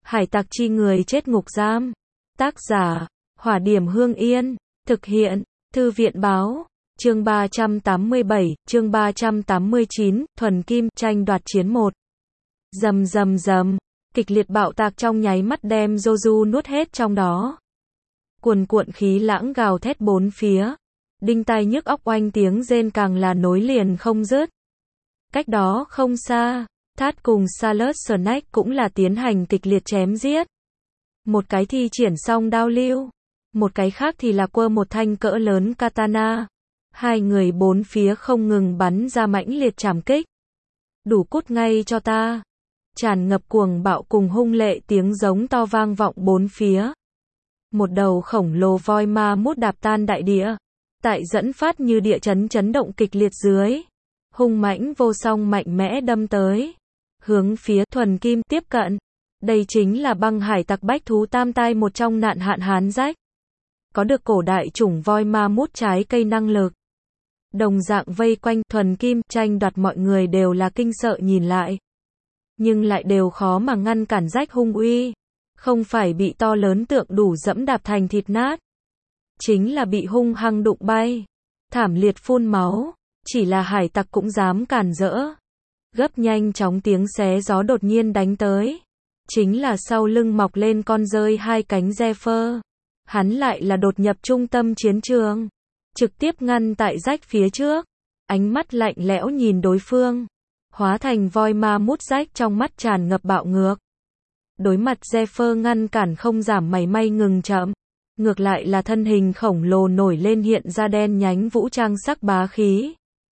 Hải tặc chi người chết ngục giam. Tác giả, Hỏa Điểm Hương Yên. Thực hiện, Thư viện báo. Chương 387, chương 389, Thuần Kim, tranh đoạt chiến 1. Rầm rầm rầm, kịch liệt bạo tạc trong nháy mắt đem Joju nuốt hết trong đó. Cuồn cuộn khí lãng gào thét bốn phía. Đinh tai nhức óc oanh tiếng rên càng là nối liền không dứt. Cách đó không xa, Thát cùng Salus Snack cũng là tiến hành kịch liệt chém giết. Một cái thi triển xong đao lưu, một cái khác thì là quơ một thanh cỡ lớn katana. Hai người bốn phía không ngừng bắn ra mãnh liệt trảm kích. Đủ cút ngay cho ta. Tràn ngập cuồng bạo cùng hung lệ tiếng giống to vang vọng bốn phía. Một đầu khổng lồ voi ma mút đạp tan đại địa. Tại dẫn phát như địa chấn chấn động kịch liệt dưới. Hung mãnh vô song mạnh mẽ đâm tới. Hướng phía Thuần Kim tiếp cận. Đây chính là băng hải tặc bách thú tam tai một trong nạn hạn hán rách. Có được cổ đại chủng voi ma mút trái cây năng lực. Đồng dạng vây quanh Thuần Kim tranh đoạt, mọi người đều là kinh sợ nhìn lại. Nhưng lại đều khó mà ngăn cản rách hung uy. Không phải bị to lớn tượng đủ dẫm đạp thành thịt nát. Chính là bị hung hăng đụng bay. Thảm liệt phun máu. Chỉ là hải tặc cũng dám cản rỡ. Gấp nhanh chóng tiếng xé gió đột nhiên đánh tới. Chính là sau lưng mọc lên con rơi hai cánh Zephyr. Hắn lại là đột nhập trung tâm chiến trường. Trực tiếp ngăn tại rách phía trước. Ánh mắt lạnh lẽo nhìn đối phương. Hóa thành voi ma mút rách trong mắt tràn ngập bạo ngược. Đối mặt Zephyr ngăn cản không giảm mảy may ngừng chậm. Ngược lại là thân hình khổng lồ nổi lên hiện ra đen nhánh vũ trang sắc bá khí.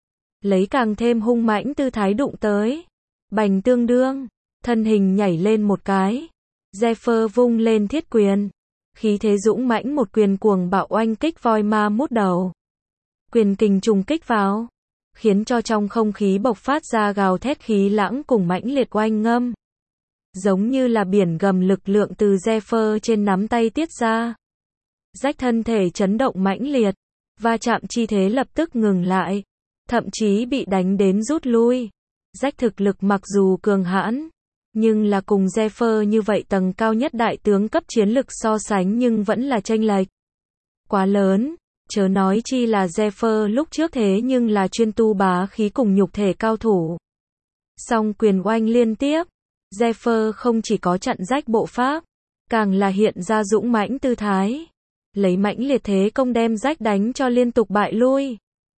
Lấy càng thêm hung mãnh tư thái đụng tới. Bành tương đương. Thân hình nhảy lên một cái. Zephyr vung lên thiết quyền. Khí thế dũng mãnh một quyền cuồng bạo oanh kích voi ma mút đầu. Quyền kình trùng kích vào. Khiến cho trong không khí bộc phát ra gào thét khí lãng cùng mãnh liệt oanh ngâm. Giống như là biển gầm lực lượng từ Zephyr trên nắm tay tiết ra. Rách thân thể chấn động mãnh liệt. Va chạm chi thế lập tức ngừng lại. Thậm chí bị đánh đến rút lui. Rách thực lực mặc dù cường hãn. Nhưng là cùng Zephyr như vậy tầng cao nhất đại tướng cấp chiến lực so sánh nhưng vẫn là chênh lệch quá lớn. Chớ nói chi là Zephyr lúc trước thế nhưng là chuyên tu bá khí cùng nhục thể cao thủ. Song quyền oanh liên tiếp. Zephyr không chỉ có chặn rách bộ pháp. Càng là hiện ra dũng mãnh tư thái. Lấy mãnh liệt thế công đem rách đánh cho liên tục bại lui.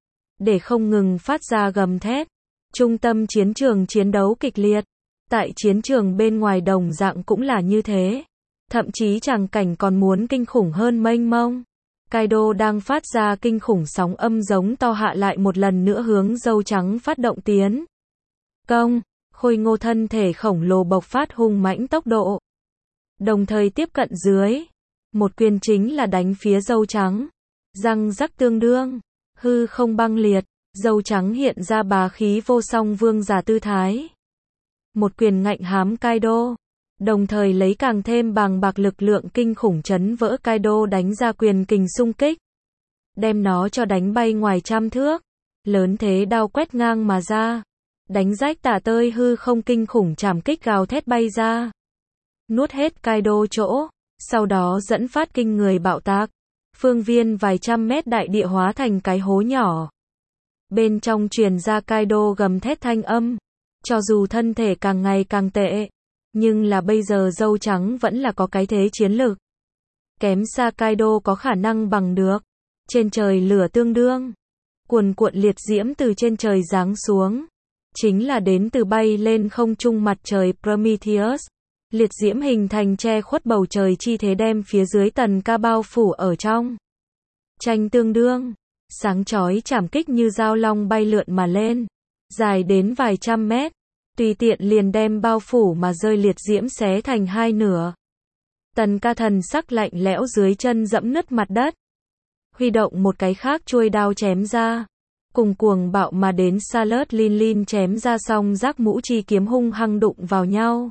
Để không ngừng phát ra gầm thét. Trung tâm chiến trường chiến đấu kịch liệt. Tại chiến trường bên ngoài đồng dạng cũng là như thế. Thậm chí tràng cảnh còn muốn kinh khủng hơn mênh mông. Kaido đang phát ra kinh khủng sóng âm giống to hạ lại một lần nữa hướng dâu trắng phát động tiến công. Khôi ngô thân thể khổng lồ bộc phát hung mãnh tốc độ. Đồng thời tiếp cận dưới. Một quyền chính là đánh phía dâu trắng. Răng rắc tương đương. Hư không băng liệt. Dâu trắng hiện ra bá khí vô song vương giả tư thái. Một quyền ngạnh hám Kaido. Đồng thời lấy càng thêm bàng bạc lực lượng kinh khủng chấn vỡ Kaido đánh ra quyền kình xung kích. Đem nó cho đánh bay ngoài trăm thước. Lớn thế đao quét ngang mà ra. Đánh rách tả tơi hư không kinh khủng trảm kích gào thét bay ra. Nuốt hết Kaido chỗ. Sau đó dẫn phát kinh người bạo tạc. Phương viên vài trăm mét đại địa hóa thành cái hố nhỏ. Bên trong truyền ra Kaido gầm thét thanh âm. Cho dù thân thể càng ngày càng tệ. Nhưng là bây giờ dâu trắng vẫn là có cái thế chiến lực. Kém xa Kaido có khả năng bằng được. Trên trời lửa tương đương. Cuồn cuộn liệt diễm từ trên trời giáng xuống. Chính là đến từ bay lên không trung mặt trời Prometheus. Liệt diễm hình thành che khuất bầu trời chi thế đem phía dưới tần ca bao phủ ở trong. Tranh tương đương. Sáng chói chảm kích như dao long bay lượn mà lên. Dài đến vài trăm mét. Tùy tiện liền đem bao phủ mà rơi liệt diễm xé thành hai nửa. Tần ca thần sắc lạnh lẽo dưới chân dẫm nứt mặt đất. Huy động một cái khác chuôi đao chém ra. Cùng cuồng bạo mà đến Salus Lin Lin chém ra xong rác mũ chi kiếm hung hăng đụng vào nhau.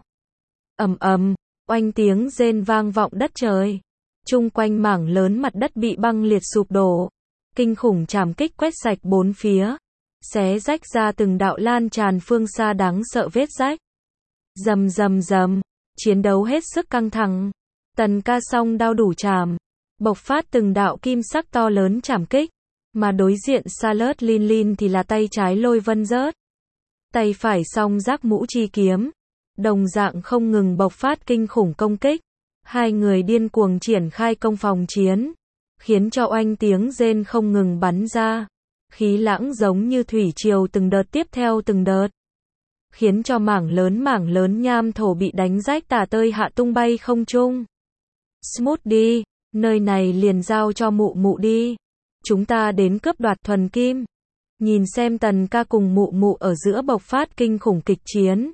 Ầm ầm, oanh tiếng rên vang vọng đất trời. Chung quanh mảng lớn mặt đất bị băng liệt sụp đổ. Kinh khủng trảm kích quét sạch bốn phía. Xé rách ra từng đạo lan tràn phương xa đáng sợ vết rách. Rầm rầm rầm, Chiến đấu hết sức căng thẳng. Tần Ca song đao đủ chạm, bộc phát từng đạo kim sắc to lớn chảm kích, mà đối diện Charlotte Lin thì là tay trái lôi vân rớt, tay phải song giác mũ chi kiếm, đồng dạng không ngừng bộc phát kinh khủng công kích. Hai người điên cuồng triển khai công phòng chiến, khiến cho oanh tiếng rên không ngừng bắn ra, khí lãng giống như thủy triều từng đợt tiếp theo từng đợt, khiến cho mảng lớn nham thổ bị đánh rách tả tơi hạ tung bay không trung. Smoothie, nơi này liền giao cho mụ mụ đi. Chúng ta đến cướp đoạt thuần kim. Nhìn xem Tần Ca cùng mụ mụ ở giữa bộc phát kinh khủng kịch chiến.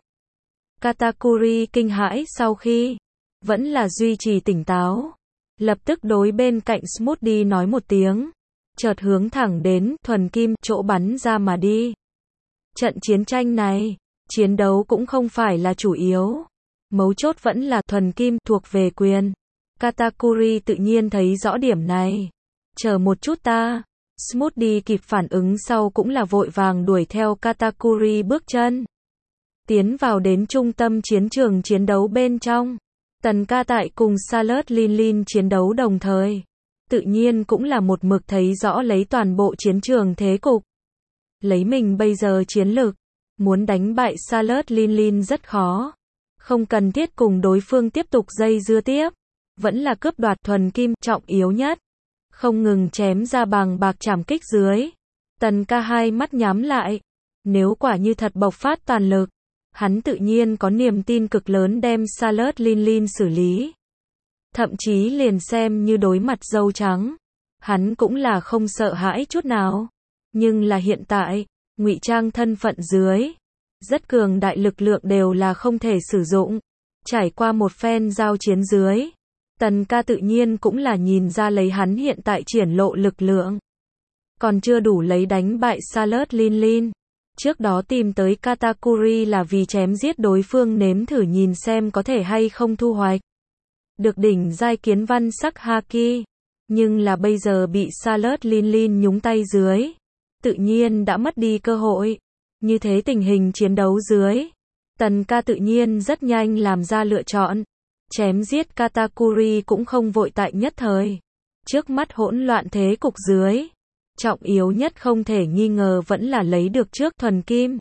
Katakuri kinh hãi sau khi vẫn là duy trì tỉnh táo, lập tức đối bên cạnh Smoothie nói một tiếng, chợt hướng thẳng đến thuần kim chỗ bắn ra mà đi. Trận chiến tranh này, chiến đấu cũng không phải là chủ yếu, mấu chốt vẫn là thuần kim thuộc về quyền. Katakuri tự nhiên thấy rõ điểm này. Chờ một chút ta. Smoothie kịp phản ứng sau cũng là vội vàng đuổi theo Katakuri bước chân, tiến vào đến trung tâm chiến trường chiến đấu bên trong. Tần Ca tại cùng Charlotte Lin chiến đấu đồng thời, tự nhiên cũng là một mực thấy rõ lấy toàn bộ chiến trường thế cục. Lấy mình bây giờ chiến lực, muốn đánh bại Charlotte Lin rất khó. Không cần thiết cùng đối phương tiếp tục dây dưa tiếp, vẫn là cướp đoạt thuần kim trọng yếu nhất. Không ngừng chém ra bằng bạc chảm kích dưới. Tần Ca hai mắt nhắm lại. Nếu quả như thật bộc phát toàn lực, hắn tự nhiên có niềm tin cực lớn đem Charlotte Lin xử lý. Thậm chí liền xem như đối mặt dâu trắng, hắn cũng là không sợ hãi chút nào. Nhưng là hiện tại, ngụy trang thân phận dưới, rất cường đại lực lượng đều là không thể sử dụng. Trải qua một phen giao chiến dưới, Tần Ca tự nhiên cũng là nhìn ra lấy hắn hiện tại triển lộ lực lượng, còn chưa đủ lấy đánh bại Charlotte Lin. Trước đó tìm tới Katakuri là vì chém giết đối phương nếm thử nhìn xem có thể hay không thu hoạch được đỉnh giai kiến văn sắc haki. Nhưng là bây giờ bị Charlotte Lin nhúng tay dưới, tự nhiên đã mất đi cơ hội. Như thế tình hình chiến đấu dưới, Tần Ca tự nhiên rất nhanh làm ra lựa chọn. Chém giết Katakuri cũng không vội tại nhất thời. Trước mắt hỗn loạn thế cục dưới, trọng yếu nhất không thể nghi ngờ vẫn là lấy được trước thuần kim.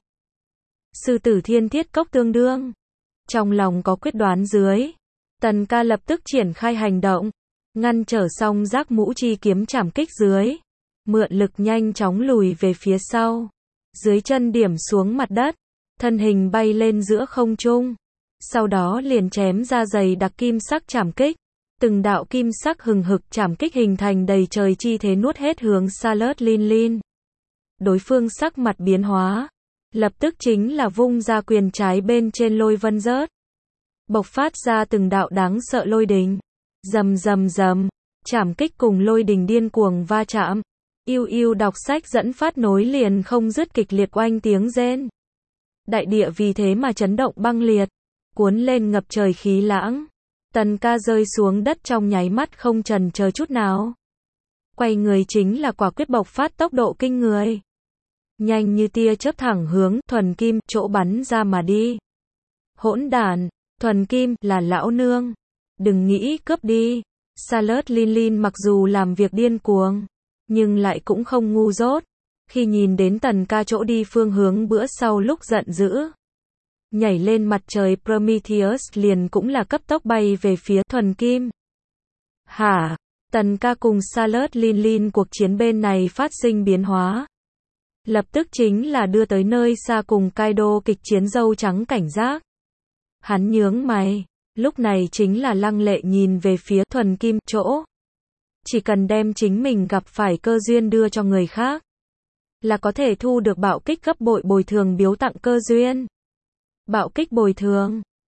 Sư tử thiên thiết cốc tương đương. Trong lòng có quyết đoán dưới, Tần Ca lập tức triển khai hành động, ngăn trở xong giác mũ chi kiếm chảm kích dưới, mượn lực nhanh chóng lùi về phía sau, dưới chân điểm xuống mặt đất, thân hình bay lên giữa không trung. Sau đó liền chém ra dày đặc kim sắc chảm kích, từng đạo kim sắc hừng hực chảm kích hình thành đầy trời chi thế nuốt hết hướng Charlotte Lin. Đối phương sắc mặt biến hóa, lập tức chính là vung ra quyền trái bên trên lôi vân rớt, bộc phát ra từng đạo đáng sợ lôi đình, rầm rầm rầm, chảm kích cùng lôi đình điên cuồng va chạm. Yêu đọc sách dẫn phát nối liền không dứt kịch liệt oanh tiếng rên. Đại địa vì thế mà chấn động băng liệt, cuốn lên ngập trời khí lãng. Tần Ca rơi xuống đất trong nháy mắt không chần chờ chút nào. Quay người chính là quả quyết bộc phát tốc độ kinh người. Nhanh như tia chớp thẳng hướng thuần kim chỗ bắn ra mà đi. Hỗn đản, thuần kim là lão nương. Đừng nghĩ cướp đi. Charlotte Lin mặc dù làm việc điên cuồng, nhưng lại cũng không ngu dốt. Khi nhìn đến Tần Ca chỗ đi phương hướng bữa sau lúc giận dữ, nhảy lên mặt trời Prometheus liền cũng là cấp tốc bay về phía thuần kim. Hả? Tần Ca cùng Charlotte Lin cuộc chiến bên này phát sinh biến hóa. Lập tức chính là đưa tới nơi xa cùng Kaido kịch chiến dâu trắng cảnh giác. Hắn nhướng mày, lúc này chính là lăng lệ nhìn về phía thuần kim chỗ. Chỉ cần đem chính mình gặp phải cơ duyên đưa cho người khác, là có thể thu được bạo kích gấp bội bồi thường biếu tặng cơ duyên. Bạo kích bồi thường,